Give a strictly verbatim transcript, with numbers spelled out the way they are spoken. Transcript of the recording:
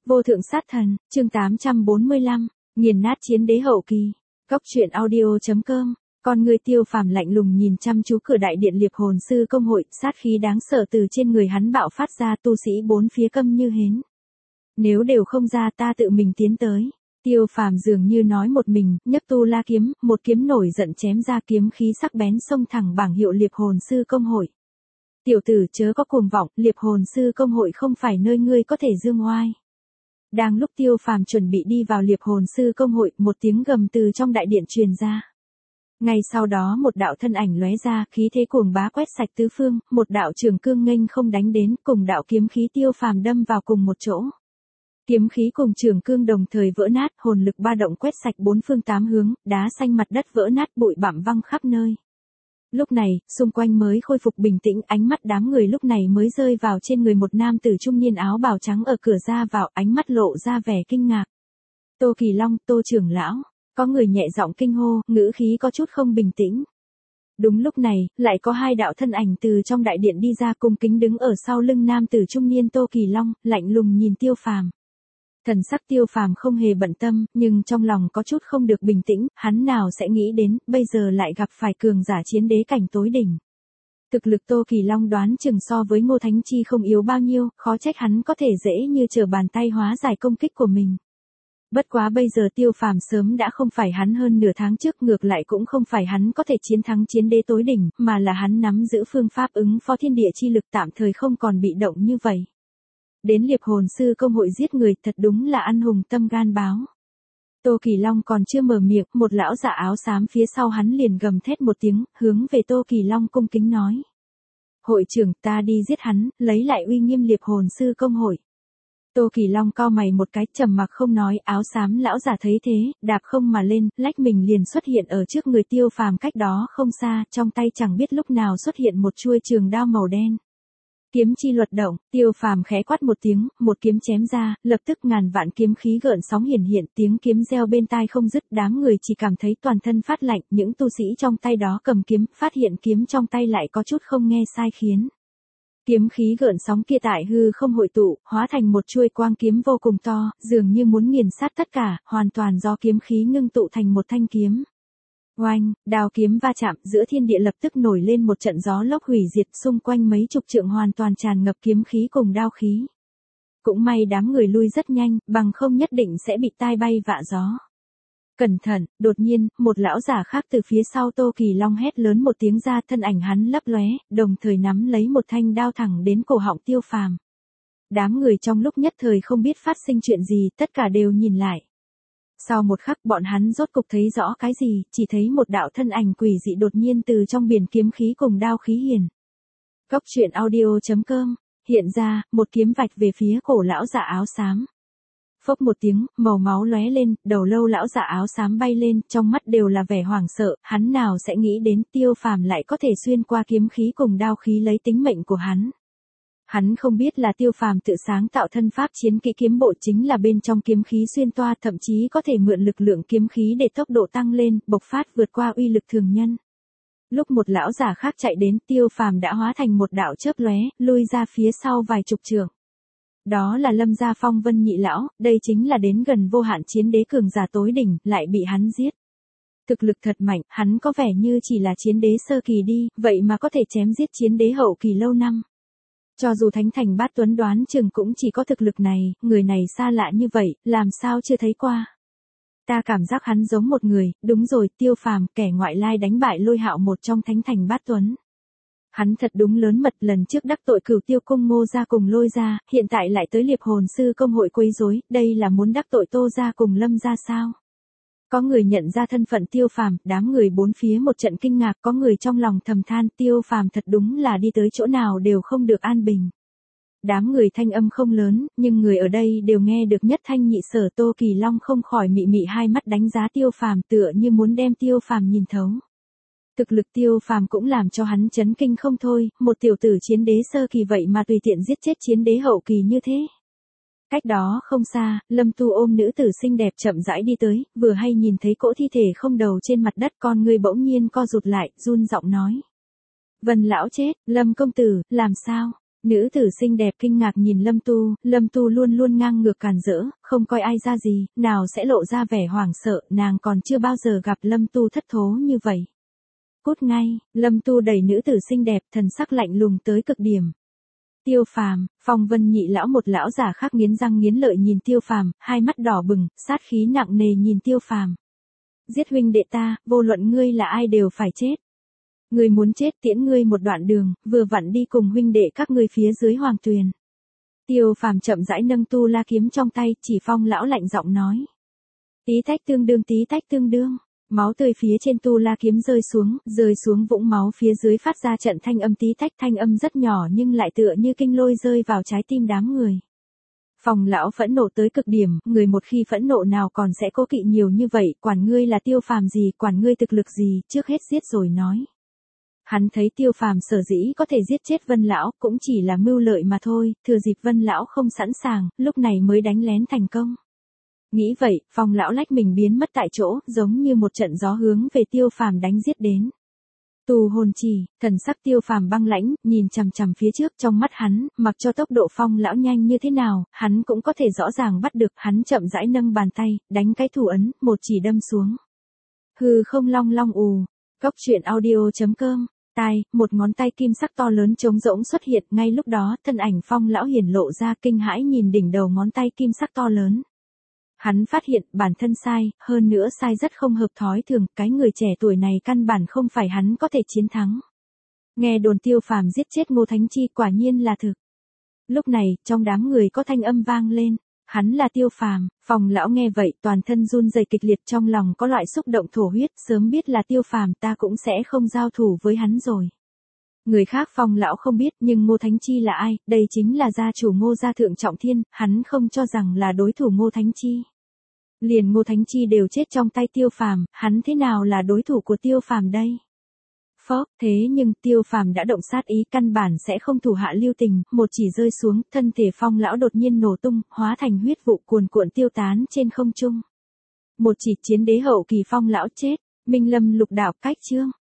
Vô thượng sát thần, chương tám trăm bốn mươi lăm, nghiền nát chiến đế hậu kỳ. Góc truyện audio chấm com. Con người Tiêu Phàm lạnh lùng nhìn chăm chú cửa đại điện Liệp Hồn Sư Công hội, sát khí đáng sợ từ trên người hắn bạo phát ra, tu sĩ bốn phía câm như hến. Nếu đều không ra, ta tự mình tiến tới. Tiêu Phàm dường như nói một mình, nhấc tu la kiếm, một kiếm nổi giận chém ra, kiếm khí sắc bén xông thẳng bảng hiệu Liệp Hồn Sư Công hội. Tiểu tử chớ có cuồng vọng, Liệp Hồn Sư Công hội không phải nơi ngươi có thể dương oai. Đang lúc Tiêu Phàm chuẩn bị đi vào Liệp Hồn Sư Công hội, một tiếng gầm từ trong đại điện truyền ra. Ngay sau đó một đạo thân ảnh lóe ra, khí thế cuồng bá quét sạch tứ phương, một đạo trường cương nghênh không đánh đến, cùng đạo kiếm khí Tiêu Phàm đâm vào cùng một chỗ. Kiếm khí cùng trường cương đồng thời vỡ nát, hồn lực ba động quét sạch bốn phương tám hướng, đá xanh mặt đất vỡ nát, bụi bặm văng khắp nơi. Lúc này, xung quanh mới khôi phục bình tĩnh, ánh mắt đám người lúc này mới rơi vào trên người một nam tử trung niên áo bào trắng ở cửa ra vào, ánh mắt lộ ra vẻ kinh ngạc. Tô Kỳ Long, Tô trưởng lão, có người nhẹ giọng kinh hô, ngữ khí có chút không bình tĩnh. Đúng lúc này, lại có hai đạo thân ảnh từ trong đại điện đi ra, cung kính đứng ở sau lưng nam tử trung niên Tô Kỳ Long, lạnh lùng nhìn Tiêu Phàm. Thần sắc Tiêu Phàm không hề bận tâm, nhưng trong lòng có chút không được bình tĩnh, hắn nào sẽ nghĩ đến, bây giờ lại gặp phải cường giả chiến đế cảnh tối đỉnh. Thực lực Tô Kỳ Long đoán chừng so với Ngô Thánh Chi không yếu bao nhiêu, khó trách hắn có thể dễ như trở bàn tay hóa giải công kích của mình. Bất quá bây giờ Tiêu Phàm sớm đã không phải hắn hơn nửa tháng trước, ngược lại cũng không phải hắn có thể chiến thắng chiến đế tối đỉnh, mà là hắn nắm giữ phương pháp ứng phó thiên địa chi lực, tạm thời không còn bị động như vậy. Đến Liệp Hồn Sư Công hội giết người, thật đúng là ăn hùng tâm gan báo. Tô Kỳ Long còn chưa mở miệng, một lão giả áo xám phía sau hắn liền gầm thét một tiếng, hướng về Tô Kỳ Long cung kính nói. Hội trưởng, ta đi giết hắn, lấy lại uy nghiêm Liệp Hồn Sư Công hội. Tô Kỳ Long cau mày một cái, trầm mặc không nói, áo xám lão giả thấy thế, đạp không mà lên, lách mình liền xuất hiện ở trước người Tiêu Phàm cách đó không xa, trong tay chẳng biết lúc nào xuất hiện một chuôi trường đao màu đen. Kiếm chi luật động, Tiêu Phàm khẽ quát một tiếng, một kiếm chém ra, lập tức ngàn vạn kiếm khí gợn sóng hiển hiện, tiếng kiếm reo bên tai không dứt, đám người chỉ cảm thấy toàn thân phát lạnh, những tu sĩ trong tay đó cầm kiếm, phát hiện kiếm trong tay lại có chút không nghe sai khiến. Kiếm khí gợn sóng kia tại hư không hội tụ, hóa thành một chuôi quang kiếm vô cùng to, dường như muốn nghiền sát tất cả, hoàn toàn do kiếm khí ngưng tụ thành một thanh kiếm. Oanh, đao kiếm va chạm, giữa thiên địa lập tức nổi lên một trận gió lốc hủy diệt, xung quanh mấy chục trượng hoàn toàn tràn ngập kiếm khí cùng đao khí. Cũng may đám người lui rất nhanh, bằng không nhất định sẽ bị tai bay vạ gió. Cẩn thận, đột nhiên, một lão giả khác từ phía sau Tô Kỳ Long hét lớn một tiếng ra, thân ảnh hắn lấp lóe, đồng thời nắm lấy một thanh đao thẳng đến cổ họng Tiêu Phàm. Đám người trong lúc nhất thời không biết phát sinh chuyện gì, tất cả đều nhìn lại. Sau một khắc bọn hắn rốt cục thấy rõ cái gì, chỉ thấy một đạo thân ảnh quỷ dị đột nhiên từ trong biển kiếm khí cùng đao khí hiển. Góc truyện audio chấm com, hiện ra, một kiếm vạch về phía cổ lão giả áo xám. Phốc một tiếng, màu máu lóe lên, đầu lâu lão giả áo xám bay lên, trong mắt đều là vẻ hoảng sợ, hắn nào sẽ nghĩ đến Tiêu Phàm lại có thể xuyên qua kiếm khí cùng đao khí lấy tính mệnh của hắn. Hắn không biết là Tiêu Phàm tự sáng tạo thân pháp chiến kỹ kiếm bộ, chính là bên trong kiếm khí xuyên toa, thậm chí có thể mượn lực lượng kiếm khí để tốc độ tăng lên, bộc phát vượt qua uy lực thường nhân. Lúc một lão giả khác chạy đến, Tiêu Phàm đã hóa thành một đạo chớp lóe, lui ra phía sau vài chục trượng. Đó là Lâm Gia Phong Vân nhị lão, đây chính là đến gần vô hạn chiến đế cường giả tối đỉnh, lại bị hắn giết. Thực lực thật mạnh, hắn có vẻ như chỉ là chiến đế sơ kỳ đi, vậy mà có thể chém giết chiến đế hậu kỳ lâu năm. Cho dù Thánh Thành Bát Tuấn đoán chừng cũng chỉ có thực lực này, người này xa lạ như vậy, làm sao chưa thấy qua. Ta cảm giác hắn giống một người, đúng rồi, Tiêu Phàm, kẻ ngoại lai đánh bại Lôi Hạo một trong Thánh Thành Bát Tuấn. Hắn thật đúng lớn mật, lần trước đắc tội Cửu Tiêu Cung Ngô gia cùng Lôi gia, hiện tại lại tới Liệp Hồn Sư Công hội quấy rối, đây là muốn đắc tội Tô gia cùng Lâm gia sao? Có người nhận ra thân phận Tiêu Phàm, đám người bốn phía một trận kinh ngạc, có người trong lòng thầm than, Tiêu Phàm thật đúng là đi tới chỗ nào đều không được an bình. Đám người thanh âm không lớn, nhưng người ở đây đều nghe được nhất thanh nhị sở. Tô Kỳ Long không khỏi mị mị hai mắt đánh giá Tiêu Phàm, tựa như muốn đem Tiêu Phàm nhìn thấu. Thực lực Tiêu Phàm cũng làm cho hắn chấn kinh không thôi, một tiểu tử chiến đế sơ kỳ vậy mà tùy tiện giết chết chiến đế hậu kỳ như thế. Cách đó không xa, Lâm Tu ôm nữ tử xinh đẹp chậm rãi đi tới, vừa hay nhìn thấy cỗ thi thể không đầu trên mặt đất, con người bỗng nhiên co rụt lại, run giọng nói. Vân lão chết, Lâm công tử, làm sao? Nữ tử xinh đẹp kinh ngạc nhìn Lâm Tu, Lâm Tu luôn luôn ngang ngược càn rỡ, không coi ai ra gì, nào sẽ lộ ra vẻ hoảng sợ, nàng còn chưa bao giờ gặp Lâm Tu thất thố như vậy. Cút ngay, Lâm Tu đẩy nữ tử xinh đẹp, thần sắc lạnh lùng tới cực điểm. Tiêu Phàm, Phong Vân nhị lão một lão già khác nghiến răng nghiến lợi nhìn Tiêu Phàm, hai mắt đỏ bừng, sát khí nặng nề nhìn Tiêu Phàm. Giết huynh đệ ta, vô luận ngươi là ai đều phải chết. Ngươi muốn chết tiễn ngươi một đoạn đường, vừa vặn đi cùng huynh đệ các ngươi phía dưới hoàng tuyền. Tiêu Phàm chậm rãi nâng tu la kiếm trong tay, chỉ Phong lão lạnh giọng nói. Tí tách tương đương tí tách tương đương. Máu tươi phía trên tu la kiếm rơi xuống, rơi xuống vũng máu phía dưới phát ra trận thanh âm tí tách, thanh âm rất nhỏ nhưng lại tựa như kinh lôi rơi vào trái tim đám người. Phong lão phẫn nộ tới cực điểm, người một khi phẫn nộ nào còn sẽ cố kỵ nhiều như vậy, quản ngươi là Tiêu Phàm gì, quản ngươi thực lực gì, trước hết giết rồi nói. Hắn thấy Tiêu Phàm sở dĩ có thể giết chết Vân lão, cũng chỉ là mưu lợi mà thôi, thừa dịp Vân lão không sẵn sàng, lúc này mới đánh lén thành công. Nghĩ vậy, Phong lão lách mình biến mất tại chỗ, giống như một trận gió hướng về Tiêu Phàm đánh giết đến. Tù hồn chỉ, thần sắc Tiêu Phàm băng lãnh, nhìn chằm chằm phía trước, trong mắt hắn, mặc cho tốc độ Phong lão nhanh như thế nào, hắn cũng có thể rõ ràng bắt được, hắn chậm rãi nâng bàn tay, đánh cái thủ ấn, một chỉ đâm xuống. Hừ không long long ù. Cốc truyện audio chấm com. Tai, một ngón tay kim sắc to lớn trống rỗng xuất hiện, ngay lúc đó, thân ảnh Phong lão hiển lộ ra, kinh hãi nhìn đỉnh đầu ngón tay kim sắc to lớn. Hắn phát hiện bản thân sai, hơn nữa sai rất không hợp thói thường, cái người trẻ tuổi này căn bản không phải hắn có thể chiến thắng. Nghe đồn Tiêu Phàm giết chết Ngô Thánh Chi quả nhiên là thực. Lúc này, trong đám người có thanh âm vang lên, hắn là Tiêu Phàm. Phong lão nghe vậy, toàn thân run rẩy kịch liệt, trong lòng có loại xúc động thổ huyết, sớm biết là Tiêu Phàm ta cũng sẽ không giao thủ với hắn rồi. Người khác Phong lão không biết, nhưng Ngô Thánh Chi là ai, đây chính là gia chủ Ngô gia thượng trọng thiên, hắn không cho rằng là đối thủ Ngô Thánh Chi. Liền Ngô Thánh Chi đều chết trong tay Tiêu Phàm, hắn thế nào là đối thủ của Tiêu Phàm đây? Phốc, thế nhưng Tiêu Phàm đã động sát ý, căn bản sẽ không thủ hạ lưu tình, một chỉ rơi xuống, thân thể Phong lão đột nhiên nổ tung, hóa thành huyết vụ cuồn cuộn tiêu tán trên không trung. Một chỉ chiến đế hậu kỳ Phong lão chết, Minh Lâm lục đạo cách chương.